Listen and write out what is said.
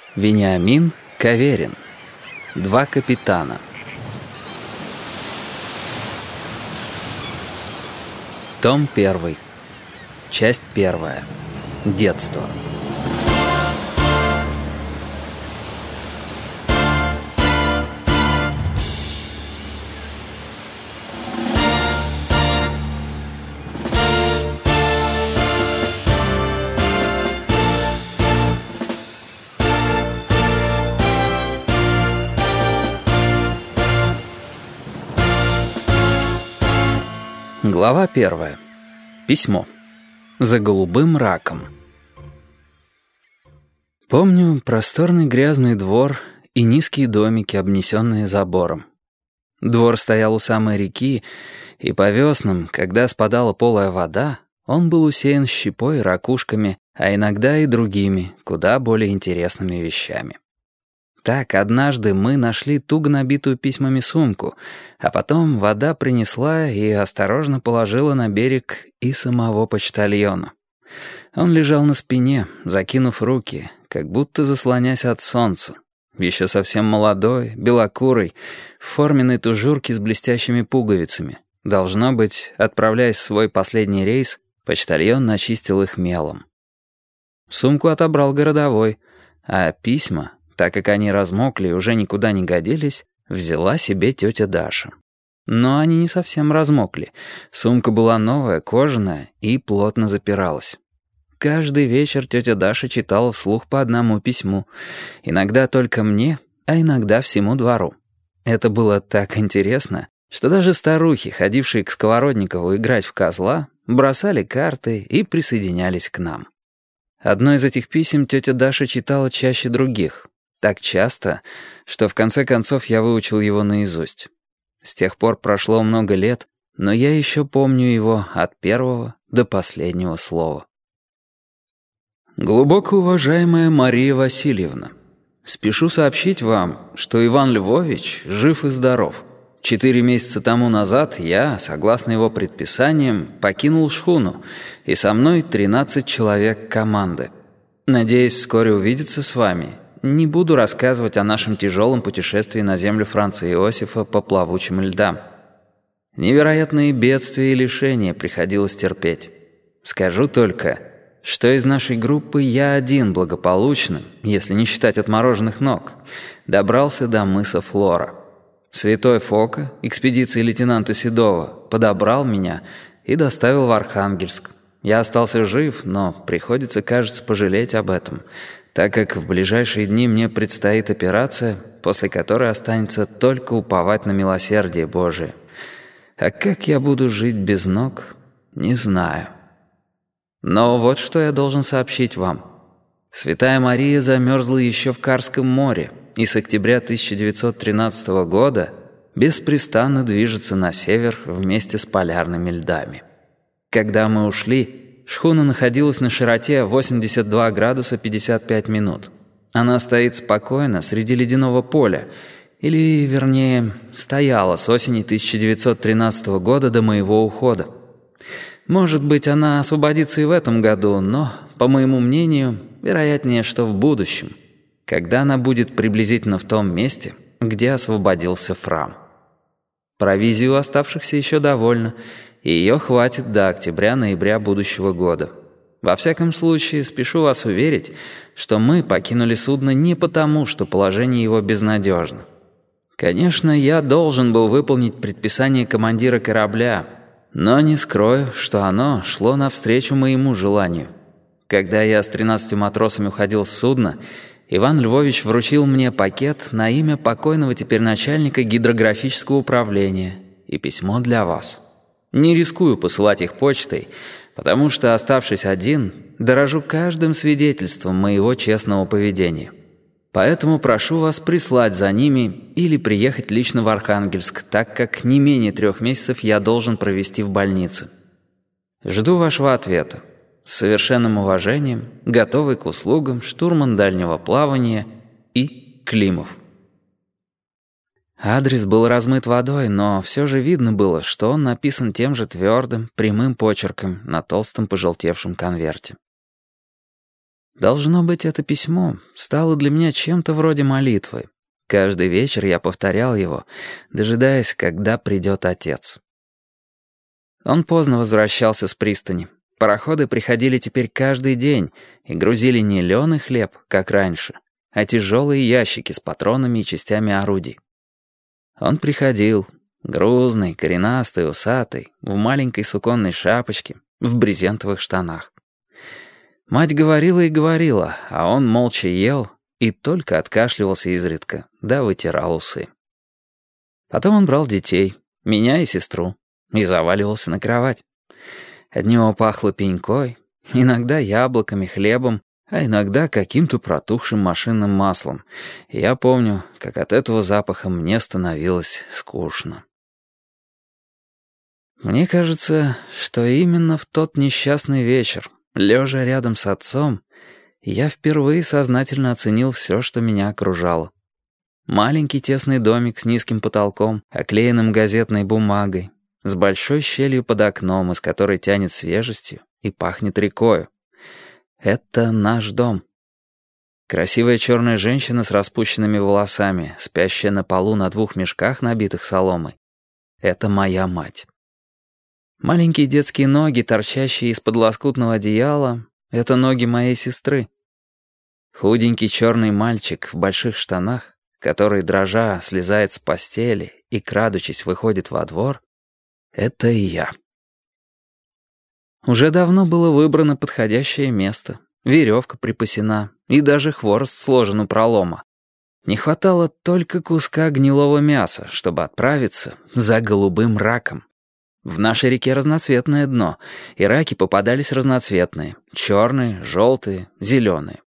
Вениамин Каверин. Два капитана. Том 1. Часть 1. Детство. Глава 1. Письмо. За голубым раком. Помню просторный грязный двор и низкие домики, обнесенные забором. Двор стоял у самой реки, и по веснам, когда спадала полая вода, он был усеян щепой и ракушками, а иногда и другими, куда более интересными вещами. Так, однажды мы нашли туго набитую письмами сумку, а потом вода принесла и осторожно положила на берег и самого почтальона. Он лежал на спине, закинув руки, как будто заслонясь от солнца. Еще совсем молодой, белокурый, в форменной тужурке с блестящими пуговицами. Должно быть, отправляясь в свой последний рейс, почтальон начистил их мелом. Сумку отобрал городовой, а письма, так как они размокли и уже никуда не годились, взяла себе тетя Даша. Но они не совсем размокли. Сумка была новая, кожаная и плотно запиралась. Каждый вечер тетя Даша читала вслух по одному письму. Иногда только мне, а иногда всему двору. Это было так интересно, что даже старухи, ходившие к Сковородникову играть в козла, бросали карты и присоединялись к нам. Одно из этих писем тетя Даша читала чаще других. Так часто, что в конце концов я выучил его наизусть. С тех пор прошло много лет, но я еще помню его от первого до последнего слова. Глубоко уважаемая Мария Васильевна, спешу сообщить вам, что Иван Львович жив и здоров. 4 месяца тому назад я, согласно его предписаниям, покинул шхуну, и со мной 13 человек команды. Надеюсь вскоре увидеться с вами. Не буду рассказывать о нашем тяжелом путешествии на землю Франца Иосифа по плавучим льдам. Невероятные бедствия и лишения приходилось терпеть. Скажу только, что из нашей группы я один благополучно, если не считать отмороженных ног, добрался до мыса Флора. Святой Фока, экспедиции лейтенанта Седова, подобрал меня и доставил в Архангельск. Я остался жив, но приходится, кажется, пожалеть об этом, так как в ближайшие дни мне предстоит операция, после которой останется только уповать на милосердие Божие. А как я буду жить без ног, не знаю. Но вот что я должен сообщить вам. Святая Мария замерзла еще в Карском море и с октября 1913 года беспрестанно движется на север вместе с полярными льдами. Когда мы ушли, шхуна находилась на широте 82 градуса 55 минут. Она стоит спокойно среди ледяного поля, или, вернее, стояла с осени 1913 года до моего ухода. Может быть, она освободится и в этом году, но, по моему мнению, вероятнее, что в будущем, когда она будет приблизительно в том месте, где освободился Фрам. Провизии у оставшихся еще довольно, и ее хватит до октября-ноября будущего года. Во всяком случае, спешу вас уверить, что мы покинули судно не потому, что положение его безнадежно. Конечно, я должен был выполнить предписание командира корабля, но не скрою, что оно шло навстречу моему желанию. Когда я с 13 матросами уходил с судна, Иван Львович вручил мне пакет на имя покойного теперь начальника гидрографического управления и письмо для вас. Не рискую посылать их почтой, потому что, оставшись один, дорожу каждым свидетельством моего честного поведения. Поэтому прошу вас прислать за ними или приехать лично в Архангельск, так как не менее 3 месяцев я должен провести в больнице. Жду вашего ответа. С совершенным уважением, готовый к услугам, штурман дальнего плавания И. Климов. Адрес был размыт водой, но все же видно было, что он написан тем же твердым, прямым почерком на толстом пожелтевшем конверте. Должно быть, это письмо стало для меня чем-то вроде молитвы. Каждый вечер я повторял его, дожидаясь, когда придет отец. Он поздно возвращался с пристани. Пароходы приходили теперь каждый день и грузили не лёный хлеб, как раньше, а тяжелые ящики с патронами и частями орудий. Он приходил, грузный, коренастый, усатый, в маленькой суконной шапочке, в брезентовых штанах. Мать говорила и говорила, а он молча ел и только откашливался изредка, да вытирал усы. Потом он брал детей, меня и сестру, и заваливался на кровать. От него пахло пенькой, иногда яблоками, хлебом, а иногда каким-то протухшим машинным маслом. И я помню, как от этого запаха мне становилось скучно. Мне кажется, что именно в тот несчастный вечер, лежа рядом с отцом, я впервые сознательно оценил все, что меня окружало. Маленький тесный домик с низким потолком, оклеенным газетной бумагой, с большой щелью под окном, из которой тянет свежестью и пахнет рекою. Это наш дом. Красивая черная женщина с распущенными волосами, спящая на полу на 2 мешках, набитых соломой. Это моя мать. Маленькие детские ноги, торчащие из-под лоскутного одеяла, это ноги моей сестры. Худенький черный мальчик в больших штанах, который, дрожа, слезает с постели и, крадучись, выходит во двор, это и я. Уже давно было выбрано подходящее место, веревка припасена, и даже хворост сложен у пролома. Не хватало только куска гнилого мяса, чтобы отправиться за голубым раком. В нашей реке разноцветное дно, и раки попадались разноцветные — черные, желтые, зеленые.